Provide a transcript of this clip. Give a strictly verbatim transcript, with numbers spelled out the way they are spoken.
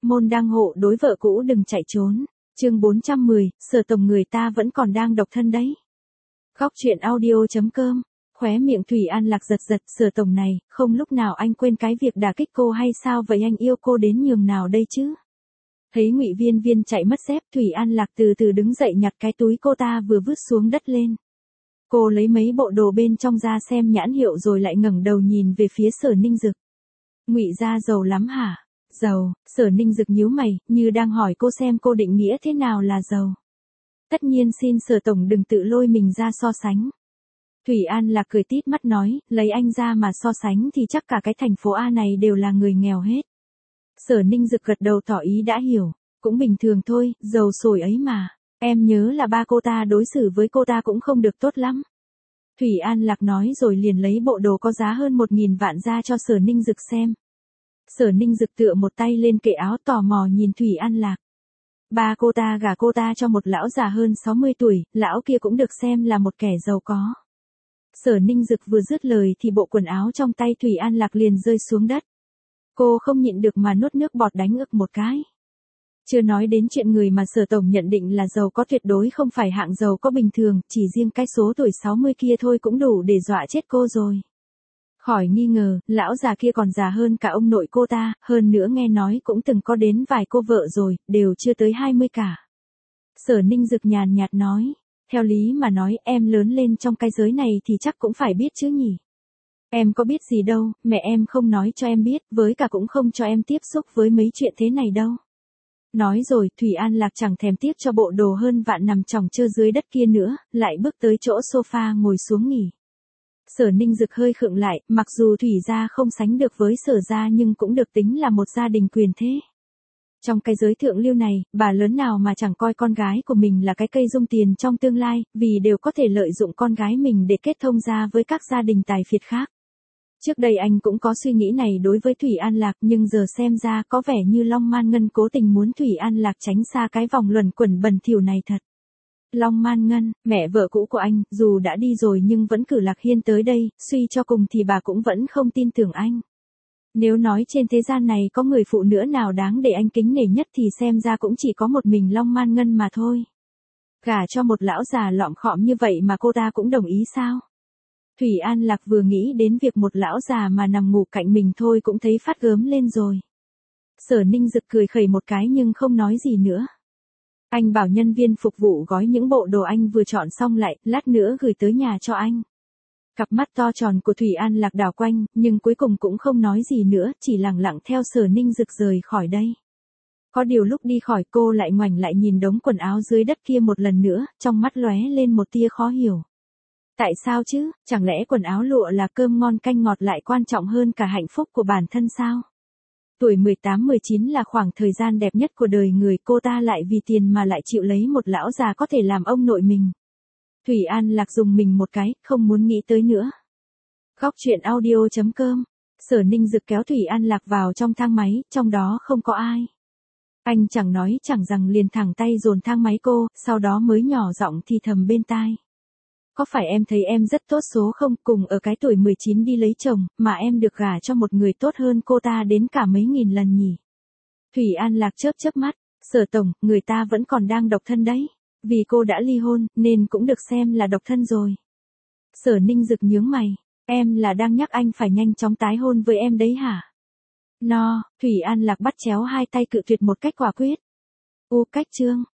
môn đăng hộ đối vợ cũ đừng chạy trốn. Chương bốn trăm mười, Sở tổng người ta vẫn còn đang độc thân đấy. Góc truyện audio chấm com. Khóe miệng Thủy An Lạc giật giật, Sở tổng này, không lúc nào anh quên cái việc đả kích cô hay sao vậy, anh yêu cô đến nhường nào đây chứ? Thấy Ngụy Viên Viên chạy mất dép, Thủy An Lạc từ từ đứng dậy nhặt cái túi cô ta vừa vứt xuống đất lên. Cô lấy mấy bộ đồ bên trong ra xem nhãn hiệu rồi lại ngẩng đầu nhìn về phía Sở Ninh Dực. Ngụy gia giàu lắm hả? Giàu? Sở Ninh Dực nhíu mày, như đang hỏi cô xem cô định nghĩa thế nào là giàu. Tất nhiên xin Sở tổng đừng tự lôi mình ra so sánh. Thủy An Lạc cười tít mắt nói, lấy anh ra mà so sánh thì chắc cả cái thành phố A này đều là người nghèo hết. Sở Ninh Dực gật đầu tỏ ý đã hiểu, cũng bình thường thôi, giàu sổi ấy mà. Em nhớ là ba cô ta đối xử với cô ta cũng không được tốt lắm. Thủy An Lạc nói rồi liền lấy bộ đồ có giá hơn một nghìn vạn ra cho Sở Ninh Dực xem. Sở Ninh Dực tựa một tay lên kệ áo tò mò nhìn Thủy An Lạc. Ba cô ta gả cô ta cho một lão già hơn sáu mươi tuổi, lão kia cũng được xem là một kẻ giàu có. Sở Ninh Dực vừa dứt lời thì bộ quần áo trong tay Thủy An Lạc liền rơi xuống đất. Cô không nhịn được mà nuốt nước bọt đánh ực một cái. Chưa nói đến chuyện người mà Sở tổng nhận định là giàu có tuyệt đối không phải hạng giàu có bình thường, chỉ riêng cái số tuổi sáu mươi kia thôi cũng đủ để dọa chết cô rồi. Khỏi nghi ngờ, lão già kia còn già hơn cả ông nội cô ta, hơn nữa nghe nói cũng từng có đến vài cô vợ rồi, đều chưa tới hai mươi cả. Sở Ninh Dực nhàn nhạt nói, theo lý mà nói em lớn lên trong cái giới này thì chắc cũng phải biết chứ nhỉ. Em có biết gì đâu, mẹ em không nói cho em biết, với cả cũng không cho em tiếp xúc với mấy chuyện thế này đâu. Nói rồi, Thủy An Lạc chẳng thèm tiếp cho bộ đồ hơn vạn nằm chỏng chơ dưới đất kia nữa, lại bước tới chỗ sofa ngồi xuống nghỉ. Sở Ninh Dực hơi khựng lại, mặc dù Thủy gia không sánh được với Sở gia nhưng cũng được tính là một gia đình quyền thế. Trong cái giới thượng lưu này, bà lớn nào mà chẳng coi con gái của mình là cái cây dung tiền trong tương lai, vì đều có thể lợi dụng con gái mình để kết thông gia với các gia đình tài phiệt khác. Trước đây anh cũng có suy nghĩ này đối với Thủy An Lạc nhưng giờ xem ra có vẻ như Long Man Ngân cố tình muốn Thủy An Lạc tránh xa cái vòng luẩn quẩn bẩn thỉu này thật. Long Man Ngân, mẹ vợ cũ của anh, dù đã đi rồi nhưng vẫn cử Lạc Hiên tới đây, suy cho cùng thì bà cũng vẫn không tin tưởng anh. Nếu nói trên thế gian này có người phụ nữ nào đáng để anh kính nể nhất thì xem ra cũng chỉ có một mình Long Man Ngân mà thôi. Gả cho một lão già lọm khọm như vậy mà cô ta cũng đồng ý sao? Thủy An Lạc vừa nghĩ đến việc một lão già mà nằm ngủ cạnh mình thôi cũng thấy phát gớm lên rồi. Sở Ninh Dực cười khẩy một cái nhưng không nói gì nữa. Anh bảo nhân viên phục vụ gói những bộ đồ anh vừa chọn xong lại, lát nữa gửi tới nhà cho anh. Cặp mắt to tròn của Thủy An Lạc đảo quanh, nhưng cuối cùng cũng không nói gì nữa, chỉ lặng lặng theo Sở Ninh Dực rời khỏi đây. Có điều lúc đi khỏi cô lại ngoảnh lại nhìn đống quần áo dưới đất kia một lần nữa, trong mắt lóe lên một tia khó hiểu. Tại sao chứ, chẳng lẽ quần áo lụa là cơm ngon canh ngọt lại quan trọng hơn cả hạnh phúc của bản thân sao? Tuổi mười tám mười chín là khoảng thời gian đẹp nhất của đời người, cô ta lại vì tiền mà lại chịu lấy một lão già có thể làm ông nội mình. Thủy An Lạc dùng mình một cái, không muốn nghĩ tới nữa. Góc truyện audio chấm com. Sở Ninh Dực kéo Thủy An Lạc vào trong thang máy, trong đó không có ai. Anh chẳng nói chẳng rằng liền thẳng tay dồn thang máy cô, sau đó mới nhỏ giọng thì thầm bên tai. Có phải em thấy em rất tốt số không, cùng ở cái tuổi mười chín đi lấy chồng, mà em được gả cho một người tốt hơn cô ta đến cả mấy nghìn lần nhỉ? Thủy An Lạc chớp chớp mắt, Sở tổng, người ta vẫn còn đang độc thân đấy. Vì cô đã ly hôn, nên cũng được xem là độc thân rồi. Sở Ninh Dực nhướng mày, em là đang nhắc anh phải nhanh chóng tái hôn với em đấy hả? No, Thủy An Lạc bắt chéo hai tay cự tuyệt một cách quả quyết. U cách chương.